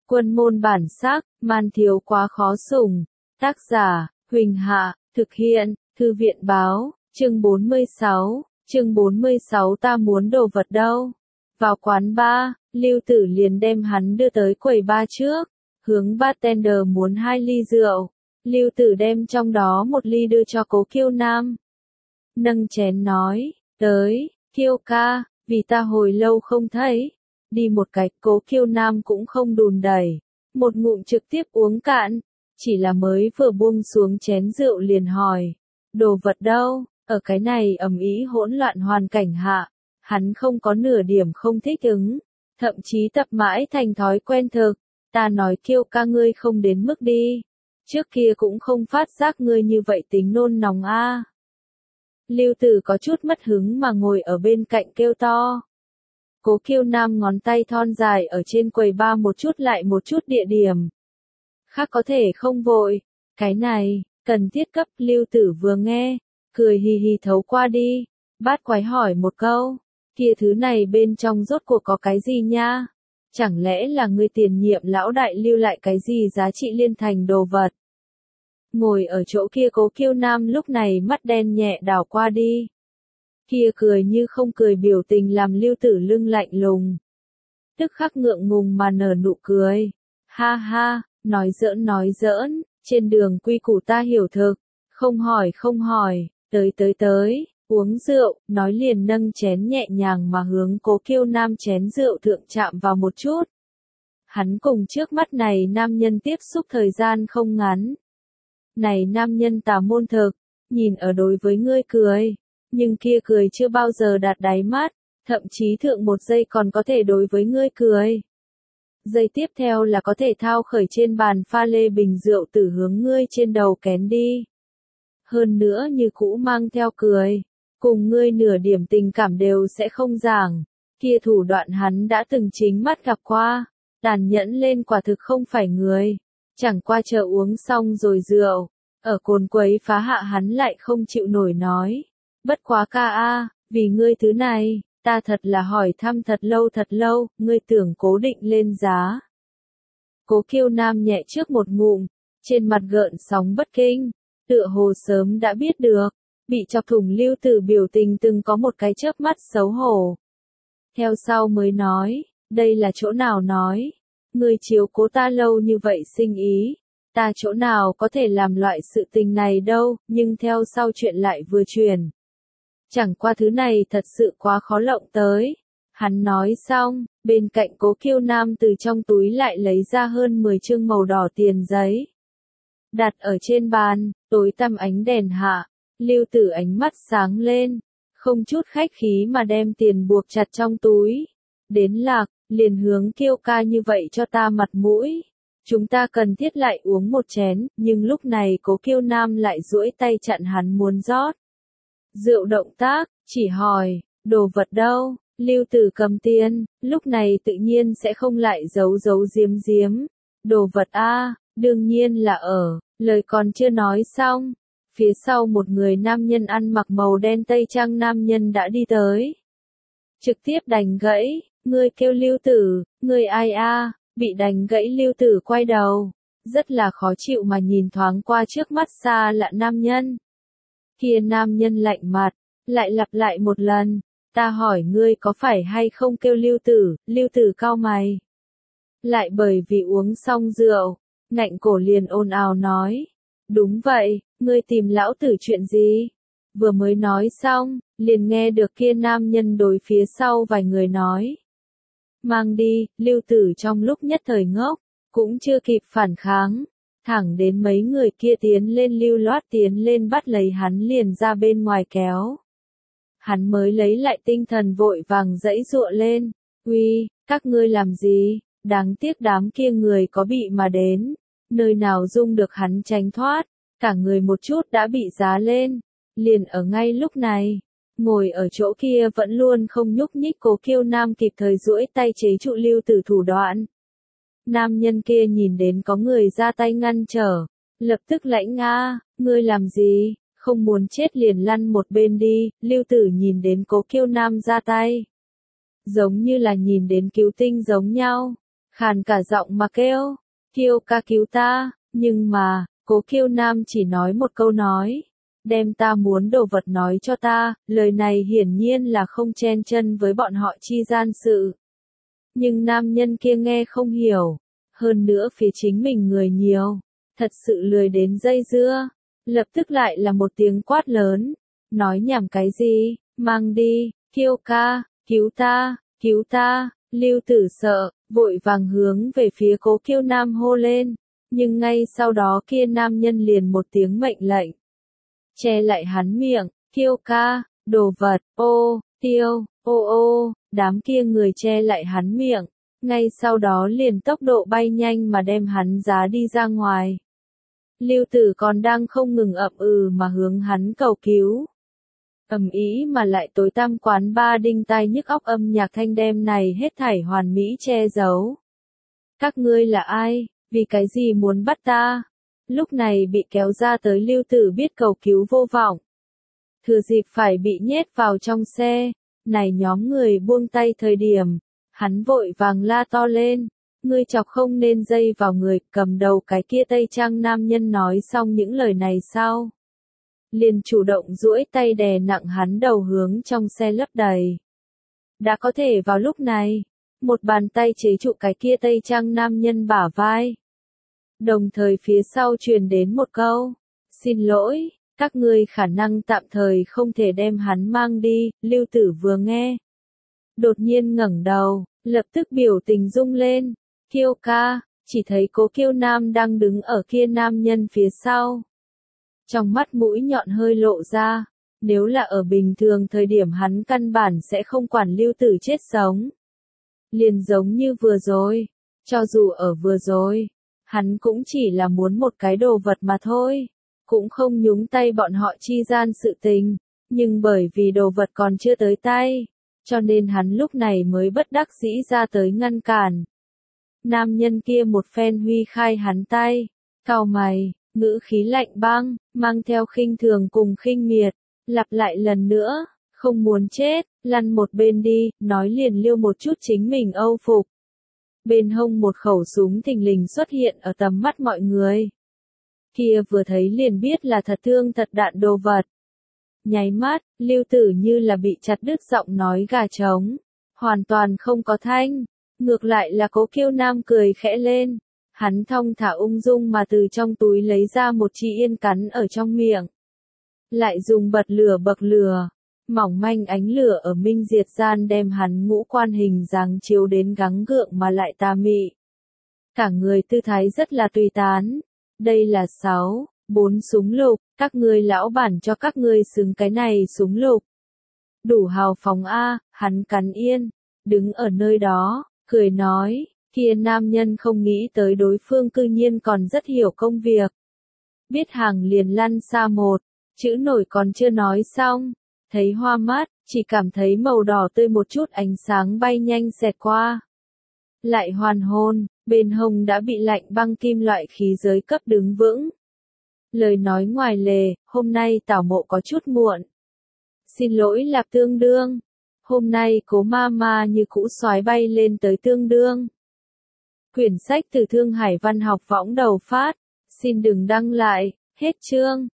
Quân môn bản sắc, man thiếu quá khó sủng. Tác giả, Huỳnh Hạ, thực hiện, Thư viện báo, chương 46, chương 46 ta muốn đồ vật đâu. Vào quán bar, Lưu Tử liền đem hắn đưa tới quầy bar trước, hướng bartender muốn 2 ly rượu. Lưu Tử đem trong đó 1 ly đưa cho Cố Kiêu Nam. Nâng chén nói, tới, Kiêu ca, vì ta hồi lâu không thấy. Đi một cách. Cố Kiêu Nam cũng không đùn đẩy, một ngụm trực tiếp uống cạn, chỉ là mới vừa buông xuống chén rượu liền hỏi, đồ vật đâu? Ở cái này ầm ĩ hỗn loạn hoàn cảnh hạ, hắn không có nửa điểm không thích ứng, thậm chí tập mãi thành thói quen thực. Ta nói Kiêu ca ngươi không đến mức đi, trước kia cũng không phát giác ngươi như vậy tính nôn nóng a. Lưu Tử có chút mất hứng mà ngồi ở bên cạnh kêu to. Cố Kiêu Nam ngón tay thon dài ở trên quầy bar một chút lại một chút địa điểm. Khác có thể không vội, cái này, cần thiết cấp. Lưu Tử vừa nghe, cười hì hì thấu qua đi, bát quái hỏi một câu, kia thứ này bên trong rốt cuộc có cái gì nha? Chẳng lẽ là người tiền nhiệm lão đại lưu lại cái gì giá trị liên thành đồ vật? Ngồi ở chỗ kia Cố Kiêu Nam lúc này mắt đen nhẹ đảo qua đi. Kia cười như không cười biểu tình làm Lưu Tử lưng lạnh lùng. Tức khắc ngượng ngùng mà nở nụ cười. Ha ha, nói giỡn, trên đường quy củ ta hiểu thực, không hỏi, tới, uống rượu, nói liền nâng chén nhẹ nhàng mà hướng Cố Kiêu Nam chén rượu thượng chạm vào một chút. Hắn cùng trước mắt này nam nhân tiếp xúc thời gian không ngắn. Này nam nhân tà môn thực, nhìn ở đối với ngươi cười, nhưng kia cười chưa bao giờ đạt đáy mắt, thậm chí thượng một giây còn có thể đối với ngươi cười. Giây tiếp theo là có thể thao khởi trên bàn pha lê bình rượu tử hướng ngươi trên đầu kén đi. Hơn nữa như cũ mang theo cười, cùng ngươi nửa điểm tình cảm đều sẽ không giảng, kia thủ đoạn hắn đã từng chính mắt gặp qua, tàn nhẫn lên quả thực không phải người, chẳng qua chờ uống xong rồi rượu, ở cồn quấy phá hạ hắn lại không chịu nổi nói, bất quá ca a, vì ngươi thứ này, ta thật là hỏi thăm thật lâu, ngươi tưởng cố định lên giá. Cố Kiêu Nam nhẹ trước một ngụm, trên mặt gợn sóng bất kinh, tựa hồ sớm đã biết được, bị chọc thủng Lưu Tử biểu tình từng có một cái chớp mắt xấu hổ. Theo sau mới nói, đây là chỗ nào nói, ngươi chiếu cố ta lâu như vậy sinh ý, ta chỗ nào có thể làm loại sự tình này đâu, nhưng theo sau chuyện lại vừa truyền. Chẳng qua thứ này thật sự quá khó lộng tới. Hắn nói xong, bên cạnh Cố Kiêu Nam từ trong túi lại lấy ra hơn 10 chương màu đỏ tiền giấy. Đặt ở trên bàn, tối tăm ánh đèn hạ, Lưu Tử ánh mắt sáng lên, không chút khách khí mà đem tiền buộc chặt trong túi. Đến lạc, liền hướng Kiêu ca như vậy cho ta mặt mũi. Chúng ta cần thiết lại uống một chén, nhưng lúc này Cố Kiêu Nam lại duỗi tay chặn hắn muốn rót rượu động tác, chỉ hỏi, đồ vật đâu? Lưu Tử cầm tiền, lúc này tự nhiên sẽ không lại giấu giếm. Đồ vật a, đương nhiên là ở, lời còn chưa nói xong. Phía sau một người nam nhân ăn mặc màu đen tây trang nam nhân đã đi tới. Trực tiếp đánh gãy, ngươi kêu Lưu Tử, ngươi ai a? Bị đánh gãy Lưu Tử quay đầu, rất là khó chịu mà nhìn thoáng qua trước mắt xa lạ nam nhân. Kia nam nhân lạnh mặt, lại lặp lại một lần, ta hỏi ngươi có phải hay không kêu Lưu Tử cau mày. Lại bởi vì uống xong rượu, ngạnh cổ liền ồn ào nói, đúng vậy, ngươi tìm lão tử chuyện gì? Vừa mới nói xong, liền nghe được kia nam nhân đối phía sau vài người nói. Mang đi, Lưu Tử trong lúc nhất thời ngốc, cũng chưa kịp phản kháng. Thẳng đến mấy người kia tiến lên lưu loát tiến lên bắt lấy hắn liền ra bên ngoài kéo. Hắn mới lấy lại tinh thần vội vàng giãy giụa lên, uy, các ngươi làm gì, đáng tiếc đám kia người có bị mà đến, nơi nào dung được hắn tránh thoát, cả người một chút đã bị giá lên, liền ở ngay lúc này, ngồi ở chỗ kia vẫn luôn không nhúc nhích Cố Kiêu Nam kịp thời duỗi tay chế trụ Lưu Tử thủ đoạn. Nam nhân kia nhìn đến có người ra tay ngăn trở, lập tức lãnh a, ngươi làm gì, không muốn chết liền lăn một bên đi. Lưu Tử nhìn đến Cố Kiêu Nam ra tay, giống như là nhìn đến cứu tinh giống nhau, khàn cả giọng mà kêu, Kiêu ca cứu ta, nhưng mà, Cố Kiêu Nam chỉ nói một câu nói, đem ta muốn đồ vật nói cho ta, lời này hiển nhiên là không chen chân với bọn họ chi gian sự. Nhưng nam nhân kia nghe không hiểu, hơn nữa phía chính mình người nhiều, thật sự lười đến dây dưa, lập tức lại là một tiếng quát lớn, nói nhảm cái gì, mang đi, Kiêu ca, cứu ta, Lưu Tử sợ, vội vàng hướng về phía Cố Kiêu Nam hô lên, nhưng ngay sau đó kia nam nhân liền một tiếng mệnh lệnh, che lại hắn miệng, Kiêu ca, đồ vật, ô, tiêu, ô, đám kia người che lại hắn miệng, ngay sau đó liền tốc độ bay nhanh mà đem hắn giá đi ra ngoài. Lưu Tử còn đang không ngừng ậm mà hướng hắn cầu cứu. Ầm ĩ mà lại tối tăm quán ba đinh tai nhức óc âm nhạc thanh đem này hết thảy hoàn mỹ che giấu. Các ngươi là ai, vì cái gì muốn bắt ta? Lúc này bị kéo ra tới Lưu Tử biết cầu cứu vô vọng. Thừa dịp phải bị nhét vào trong xe, này nhóm người buông tay thời điểm, hắn vội vàng la to lên, ngươi chọc không nên dây vào người, cầm đầu cái kia tây trang nam nhân nói xong những lời này sau. Liền chủ động duỗi tay đè nặng hắn đầu hướng trong xe lấp đầy. Đã có thể vào lúc này, một bàn tay chế trụ cái kia tây trang nam nhân bả vai. Đồng thời phía sau truyền đến một câu, xin lỗi, các ngươi khả năng tạm thời không thể đem hắn mang đi, Lưu Tử vừa nghe. Đột nhiên ngẩng đầu, lập tức biểu tình rung lên, Kiêu ca, chỉ thấy Cố Kiêu Nam đang đứng ở kia nam nhân phía sau. Trong mắt mũi nhọn hơi lộ ra, nếu là ở bình thường thời điểm hắn căn bản sẽ không quản Lưu Tử chết sống. Liền giống như vừa rồi, cho dù ở vừa rồi, hắn cũng chỉ là muốn một cái đồ vật mà thôi, cũng không nhúng tay bọn họ chi gian sự tình, nhưng bởi vì đồ vật còn chưa tới tay, cho nên hắn lúc này mới bất đắc dĩ ra tới ngăn cản. Nam nhân kia một phen huy khai hắn tay, cau mày, ngữ khí lạnh băng, mang theo khinh thường cùng khinh miệt, lặp lại lần nữa, không muốn chết, lăn một bên đi, nói liền liêu một chút chính mình âu phục. Bên hông một khẩu súng thình lình xuất hiện ở tầm mắt mọi người. Kia vừa thấy liền biết là thật thương thật đạn đồ vật. Nháy mắt, Lưu Tử như là bị chặt đứt giọng nói gà trống, hoàn toàn không có thanh, ngược lại là Cố Kiêu Nam cười khẽ lên. Hắn thong thả ung dung mà từ trong túi lấy ra một chi yên cắn ở trong miệng. Lại dùng bật lửa, mỏng manh ánh lửa ở minh diệt gian đem hắn ngũ quan hình dáng chiếu đến gắng gượng mà lại tà mị. Cả người tư thái rất là tùy tán. Đây là 4 súng lục, các ngươi lão bản cho các ngươi xứng cái này súng lục. Đủ hào phóng a, hắn cắn yên, đứng ở nơi đó, cười nói. Kia nam nhân không nghĩ tới đối phương cư nhiên còn rất hiểu công việc. Biết hàng liền lăn xa một, chữ nổi còn chưa nói xong, thấy hoa mắt, chỉ cảm thấy màu đỏ tươi một chút ánh sáng bay nhanh xẹt qua. Lại hoàn hồn, bên hông đã bị lạnh băng kim loại khí giới cấp đứng vững. Lời nói ngoài lề, hôm nay tảo mộ có chút muộn. Xin lỗi Lạp Tương Đương. Hôm nay Cố ma như cũ xoái bay lên tới Tương Đương. Quyển sách từ Thương Hải Văn học võng đầu phát, xin đừng đăng lại, hết chương.